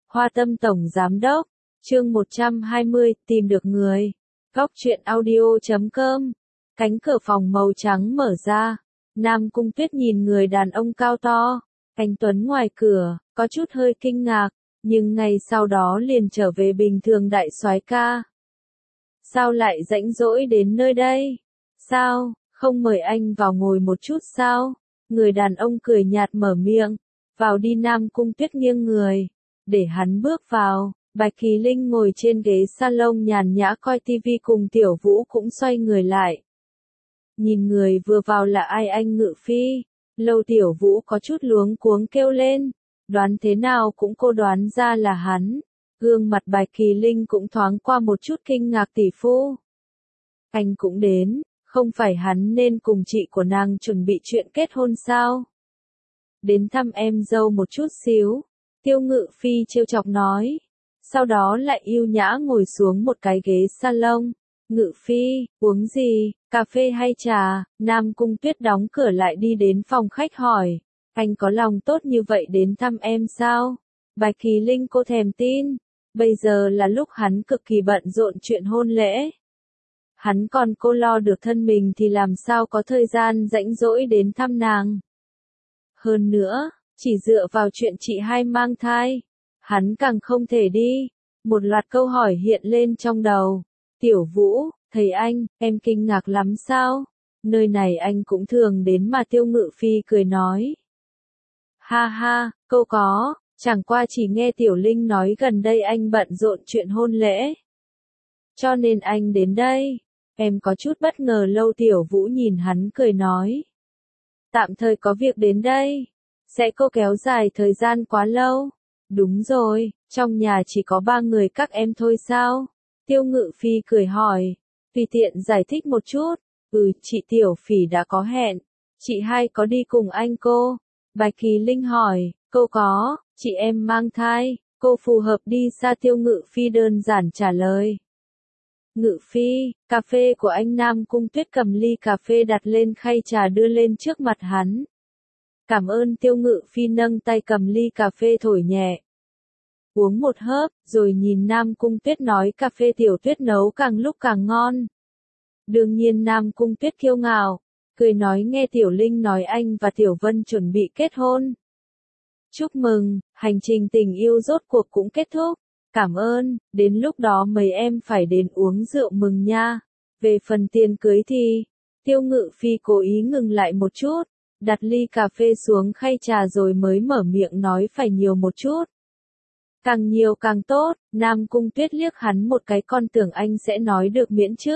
Hoa Tâm Tổng Giám Đốc, chương 120, tìm được người. Góc truyện audio.com. Cánh cửa phòng màu trắng mở ra. Nam Cung Tuyết nhìn người đàn ông cao to, anh tuấn ngoài cửa, có chút hơi kinh ngạc, nhưng ngay sau đó liền trở về bình thường đại soái ca. Sao lại rãnh rỗi đến nơi đây? Sao, không mời anh vào ngồi một chút sao? Người đàn ông cười nhạt mở miệng. Vào đi. Nam Cung Tuyết nghiêng người, để hắn bước vào. Bạch Kỳ Linh ngồi trên ghế salon nhàn nhã coi tivi cùng Tiểu Vũ cũng xoay người lại. Nhìn người vừa vào là ai? Anh Ngự Phi. Lâu Tiểu Vũ có chút luống cuống kêu lên. Đoán thế nào cũng cô đoán ra là hắn. Gương mặt Bạch Kỳ Linh cũng thoáng qua một chút kinh ngạc. Tỷ phu, anh cũng đến, không phải hắn nên cùng chị của nàng chuẩn bị chuyện kết hôn sao? Đến thăm em dâu một chút xíu, Tiêu Ngự Phi trêu chọc nói. Sau đó lại yêu nhã ngồi xuống một cái ghế salon. Ngự Phi, uống gì, cà phê hay trà? Nam Cung Tuyết đóng cửa lại đi đến phòng khách hỏi. Anh có lòng tốt như vậy đến thăm em sao? Bạch Kỳ Linh cô thèm tin. Bây giờ là lúc hắn cực kỳ bận rộn chuyện hôn lễ. Hắn còn cô lo được thân mình thì làm sao có thời gian rãnh rỗi đến thăm nàng. Hơn nữa, chỉ dựa vào chuyện chị hai mang thai, hắn càng không thể đi. Một loạt câu hỏi hiện lên trong đầu. Tiểu Vũ, thấy anh, em kinh ngạc lắm sao? Nơi này anh cũng thường đến mà. Tiêu Ngự Phi cười nói. Ha ha, câu có, chẳng qua chỉ nghe Tiểu Linh nói gần đây anh bận rộn chuyện hôn lễ. Cho nên anh đến đây. Em có chút bất ngờ. Lâu Tiểu Vũ nhìn hắn cười nói. Tạm thời có việc đến đây. Sẽ cô kéo dài thời gian quá lâu? Đúng rồi, trong nhà chỉ có 3 người các em thôi sao? Tiêu Ngự Phi cười hỏi. Tùy tiện giải thích một chút. Chị Tiểu Phỉ đã có hẹn. Chị hai có đi cùng anh cô? Bạch Kỳ Linh hỏi. Cô có, chị em mang thai, cô phù hợp đi xa. Tiêu Ngự Phi đơn giản trả lời. Ngự Phi, cà phê của anh. Nam Cung Tuyết cầm ly cà phê đặt lên khay trà đưa lên trước mặt hắn. Cảm ơn. Tiêu Ngự Phi nâng tay cầm ly cà phê thổi nhẹ. Uống một hớp, rồi nhìn Nam Cung Tuyết nói cà phê Tiểu Tuyết nấu càng lúc càng ngon. Đương nhiên Nam Cung Tuyết kiêu ngạo, cười nói nghe Tiểu Linh nói anh và Tiểu Vân chuẩn bị kết hôn. Chúc mừng, hành trình tình yêu rốt cuộc cũng kết thúc. Cảm ơn, đến lúc đó mấy em phải đến uống rượu mừng nha. Về phần tiền cưới thì, Tiêu Ngự Phi cố ý ngừng lại một chút, đặt ly cà phê xuống khay trà rồi mới mở miệng nói phải nhiều một chút. Càng nhiều càng tốt. Nam Cung Tuyết liếc hắn một cái, con tưởng anh sẽ nói được miễn chứ.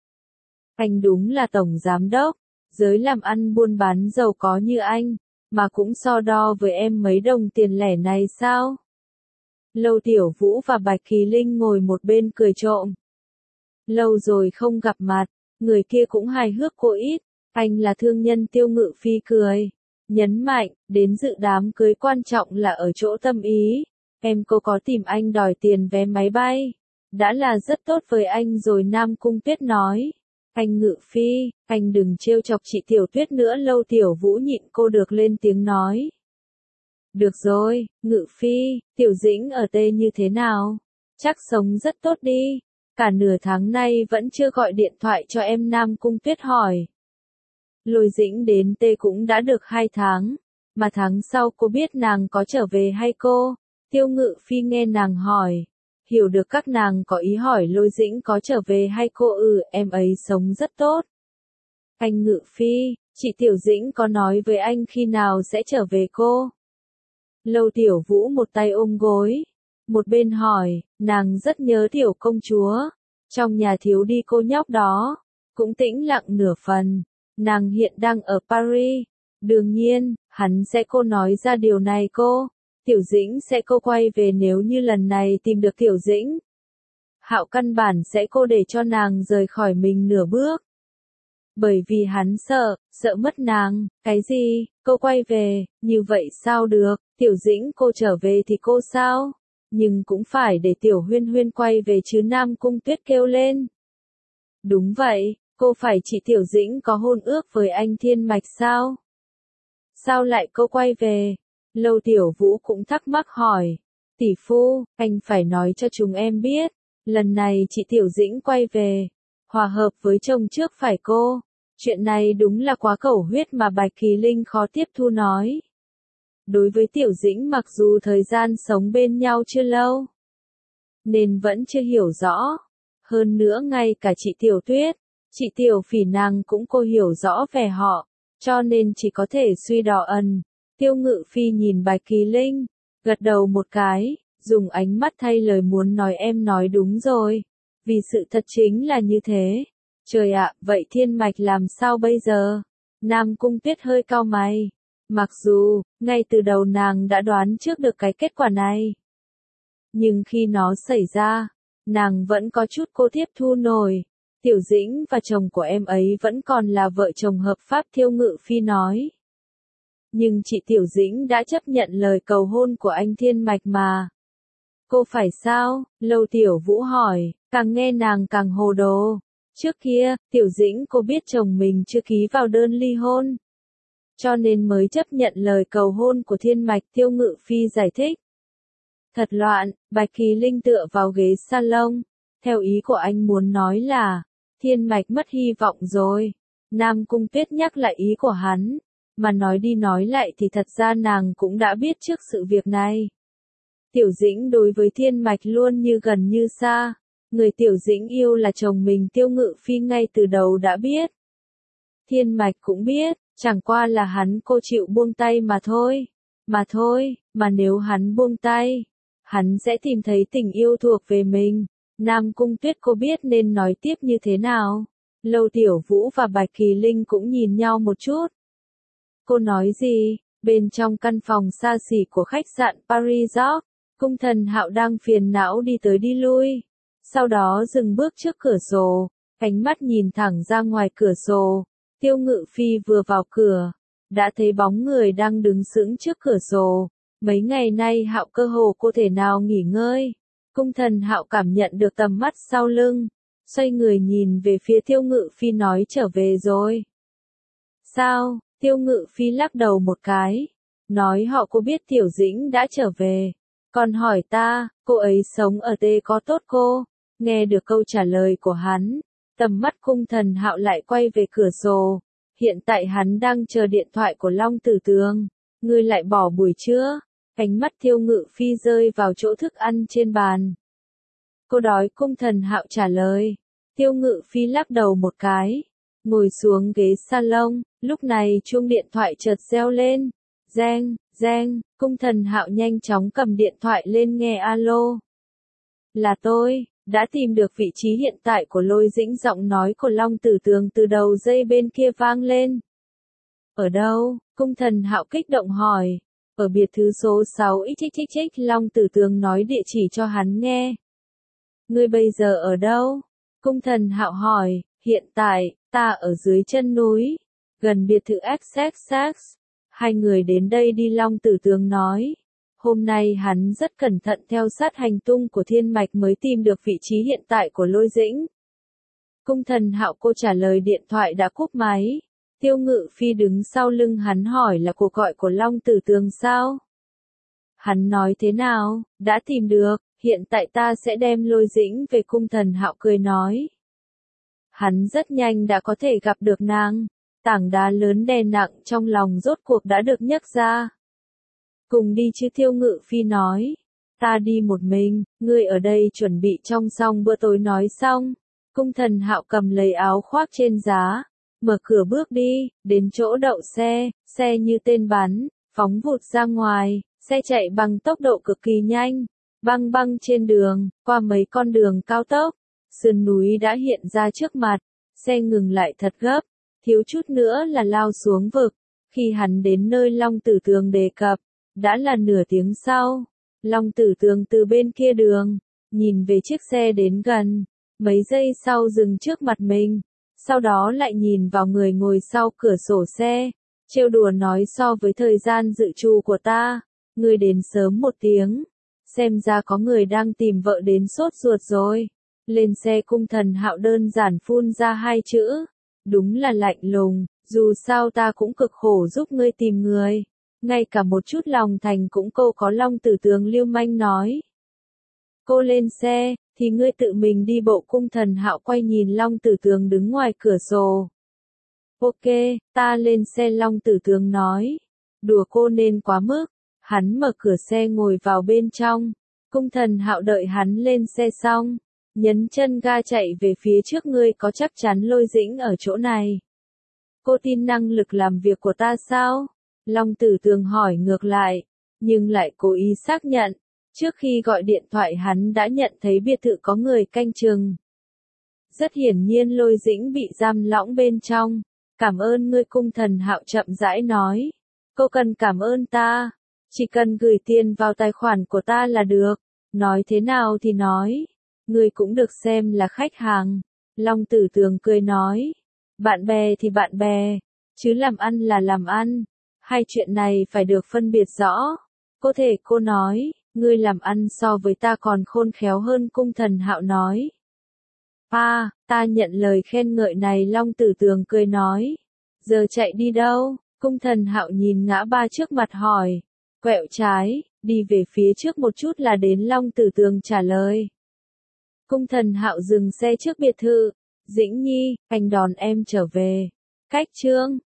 Anh đúng là tổng giám đốc, giới làm ăn buôn bán giàu có như anh, mà cũng so đo với em mấy đồng tiền lẻ này sao? Lâu Tiểu Vũ và Bạch Kỳ Linh ngồi một bên cười trộm. Lâu rồi không gặp mặt, người kia cũng hài hước cô ít. Anh là thương nhân. Tiêu Ngự Phi cười, nhấn mạnh, đến dự đám cưới quan trọng là ở chỗ tâm ý. Cô có tìm anh đòi tiền vé máy bay, đã là rất tốt với anh rồi. Nam Cung Tuyết nói. Anh Ngự Phi, anh đừng trêu chọc chị Tiểu Tuyết nữa. Lâu Tiểu Vũ nhịn cô được lên tiếng nói. Được rồi, Ngự Phi, Tiểu Dĩnh ở Tê như thế nào? Chắc sống rất tốt đi. Cả nửa tháng nay vẫn chưa gọi điện thoại cho em. Nam Cung Tuyết hỏi. Lôi Dĩnh đến Tê cũng đã được 2 tháng, mà tháng sau cô biết nàng có trở về hay cô? Tiêu Ngự Phi nghe nàng hỏi, hiểu được các nàng có ý hỏi Lôi Dĩnh có trở về hay cô. Em ấy sống rất tốt. Anh Ngự Phi, chị Tiểu Dĩnh có nói với anh khi nào sẽ trở về cô? Lâu Tiểu Vũ một tay ôm gối, một bên hỏi, nàng rất nhớ Tiểu công chúa. Trong nhà thiếu đi cô nhóc đó, cũng tĩnh lặng nửa phần. Nàng hiện đang ở Paris. Đương nhiên, hắn sẽ cô nói ra điều này cô. Tiểu Dĩnh sẽ cô quay về nếu như lần này tìm được Tiểu Dĩnh. Hạo căn bản sẽ cô để cho nàng rời khỏi mình nửa bước. Bởi vì hắn sợ mất nàng. Cái gì, cô quay về, như vậy sao được? Tiểu Dĩnh cô trở về thì cô sao? Nhưng cũng phải để Tiểu Huyên Huyên quay về chứ. Nam Cung Tuyết kêu lên. Đúng vậy, cô phải chị Tiểu Dĩnh có hôn ước với anh Thiên Mạch sao? Sao lại cô quay về? Lâu Tiểu Vũ cũng thắc mắc hỏi. Tỷ phu, anh phải nói cho chúng em biết, lần này chị Tiểu Dĩnh quay về, hòa hợp với chồng trước phải cô. Chuyện này đúng là quá cầu huyết mà Bạch Kỳ Linh khó tiếp thu nói. Đối với Tiểu Dĩnh mặc dù thời gian sống bên nhau chưa lâu, nên vẫn chưa hiểu rõ. Hơn nữa ngay cả chị Tiểu Tuyết, chị Tiểu Phỉ nàng cũng cô hiểu rõ về họ, cho nên chỉ có thể suy đỏ ẩn. Tiêu Ngự Phi nhìn Bạch Kỳ Linh, gật đầu một cái, dùng ánh mắt thay lời muốn nói em nói đúng rồi. Vì sự thật chính là như thế. Trời ạ, vậy Thiên Mạch làm sao bây giờ? Nam Cung Tuyết hơi cau mày. Mặc dù, ngay từ đầu nàng đã đoán trước được cái kết quả này. Nhưng khi nó xảy ra, nàng vẫn có chút cô tiếp thu nổi. Tiểu Dĩnh và chồng của em ấy vẫn còn là vợ chồng hợp pháp, Tiêu Ngự Phi nói. Nhưng chị Tiểu Dĩnh đã chấp nhận lời cầu hôn của anh Thiên Mạch mà. Cô phải sao? Lâu Tiểu Vũ hỏi, càng nghe nàng càng hồ đồ. Trước kia, Tiểu Dĩnh cô biết chồng mình chưa ký vào đơn ly hôn, cho nên mới chấp nhận lời cầu hôn của Thiên Mạch, Tiêu Ngự Phi giải thích. Thật loạn, Bạch Kỳ Linh tựa vào ghế salon. Theo ý của anh muốn nói là, Thiên Mạch mất hy vọng rồi. Nam Cung Tuyết nhắc lại ý của hắn, mà nói đi nói lại thì thật ra nàng cũng đã biết trước sự việc này. Tiểu Dĩnh đối với Thiên Mạch luôn như gần như xa. Người Tiểu Dĩnh yêu là chồng mình, Tiêu Ngự Phi ngay từ đầu đã biết. Thiên Mạch cũng biết, chẳng qua là hắn cô chịu buông tay mà thôi. Mà nếu hắn buông tay, hắn sẽ tìm thấy tình yêu thuộc về mình. Nam Cung Tuyết cô biết nên nói tiếp như thế nào. Lâu Tiểu Vũ và Bạch Kỳ Linh cũng nhìn nhau một chút. Cô nói gì? Bên trong căn phòng xa xỉ của khách sạn Paris Resort, Cung Thần Hạo đang phiền não đi tới đi lui. Sau đó dừng bước trước cửa sổ, ánh mắt nhìn thẳng ra ngoài cửa sổ. Tiêu Ngự Phi vừa vào cửa, đã thấy bóng người đang đứng sững trước cửa sổ. Mấy ngày nay Hạo cơ hồ cô thể nào nghỉ ngơi. Cung Thần Hạo cảm nhận được tầm mắt sau lưng, xoay người nhìn về phía Tiêu Ngự Phi nói trở về rồi. Sao? Tiêu Ngự Phi lắc đầu một cái, nói họ cô biết Tiểu Dĩnh đã trở về, còn hỏi ta, cô ấy sống ở Tê có tốt cô? Nghe được câu trả lời của hắn, tầm mắt Cung Thần Hạo lại quay về cửa sổ. Hiện tại hắn đang chờ điện thoại của Long Tử Tường. Ngươi lại bỏ buổi trưa? Ánh mắt Tiêu Ngự Phi rơi vào chỗ thức ăn trên bàn. Cô đói, Cung Thần Hạo trả lời. Tiêu Ngự Phi lắc đầu một cái, ngồi xuống ghế salon. Lúc này chuông điện thoại chợt reo lên. Reng, reng, Cung Thần Hạo nhanh chóng cầm điện thoại lên nghe. Alo. Là tôi, đã tìm được vị trí hiện tại của Lôi Dĩnh, giọng nói của Long Tử Tường từ đầu dây bên kia vang lên. Ở đâu? Cung Thần Hạo kích động hỏi. Ở biệt thự số 6XX, Long Tử Tường nói địa chỉ cho hắn nghe. Ngươi bây giờ ở đâu? Cung Thần Hạo hỏi. Hiện tại, ta ở dưới chân núi, gần biệt thự XXX. Hai người đến đây đi, Long Tử Tường nói. Hôm nay hắn rất cẩn thận theo sát hành tung của Thiên Mạch mới tìm được vị trí hiện tại của Lôi Dĩnh. Cung Thần Hạo cô trả lời điện thoại đã cúp máy. Tiêu Ngự Phi đứng sau lưng hắn hỏi là cuộc gọi của Long Tử Tường sao? Hắn nói thế nào? Đã tìm được, hiện tại ta sẽ đem Lôi Dĩnh về. Cung Thần Hạo cười nói. Hắn rất nhanh đã có thể gặp được nàng. Tảng đá lớn đè nặng trong lòng rốt cuộc đã được nhấc ra. Cùng đi chứ, Tiêu Ngự Phi nói. Ta đi một mình, ngươi ở đây chuẩn bị trong xong bữa tối. Nói xong, Cung Thần Hạo cầm lấy áo khoác trên giá, mở cửa bước đi, đến chỗ đậu xe, xe như tên bắn, phóng vụt ra ngoài, xe chạy bằng tốc độ cực kỳ nhanh, băng băng trên đường, qua mấy con đường cao tốc, sườn núi đã hiện ra trước mặt, xe ngừng lại thật gấp, thiếu chút nữa là lao xuống vực. Khi hắn đến nơi Long Tử Tường đề cập, đã là nửa tiếng sau. Long Tử Tường từ bên kia đường, nhìn về chiếc xe đến gần, mấy giây sau dừng trước mặt mình, sau đó lại nhìn vào người ngồi sau cửa sổ xe, trêu đùa nói so với thời gian dự trù của ta, ngươi đến sớm một tiếng, xem ra có người đang tìm vợ đến sốt ruột rồi. Lên xe, Cung Thần Hạo đơn giản phun ra hai chữ, đúng là lạnh lùng, dù sao ta cũng cực khổ giúp ngươi tìm người. ngay cả một chút lòng thành cũng cô có. Long Tử Tường lưu manh nói. Cô lên xe, thì ngươi tự mình đi bộ. Cung Thần Hạo quay nhìn Long Tử Tường đứng ngoài cửa sổ. Ok, ta lên xe. Long Tử Tường nói. Đùa cô nên quá mức. Hắn mở cửa xe ngồi vào bên trong. Cung Thần Hạo đợi hắn lên xe xong, nhấn chân ga chạy về phía trước. Ngươi có chắc chắn Lôi Dĩnh ở chỗ này? Cô tin năng lực làm việc của ta sao? Long Tử Tường hỏi ngược lại, nhưng lại cố ý xác nhận. Trước khi gọi điện thoại hắn đã nhận thấy biệt thự có người canh chừng. Rất hiển nhiên Lôi Dĩnh bị giam lỏng bên trong. Cảm ơn ngươi. Cung Thần Hạo chậm rãi nói. Cô cần cảm ơn ta. Chỉ cần gửi tiền vào tài khoản của ta là được. Nói thế nào thì nói. Ngươi cũng được xem là khách hàng. Long Tử Tường cười nói. Bạn bè thì bạn bè. Chứ làm ăn là làm ăn. Hai chuyện này phải được phân biệt rõ. Có thể cô nói. Ngươi làm ăn so với ta còn khôn khéo hơn. Cung Thần Hạo nói. Ta nhận lời khen ngợi này. Long Tử Tường cười nói. Giờ chạy đi đâu? Cung Thần Hạo nhìn ngã ba trước mặt hỏi. Quẹo trái, đi về phía trước một chút là đến. Long Tử Tường trả lời. Cung Thần Hạo dừng xe trước biệt thự. Dĩnh Nhi, anh đón em trở về. Cách chương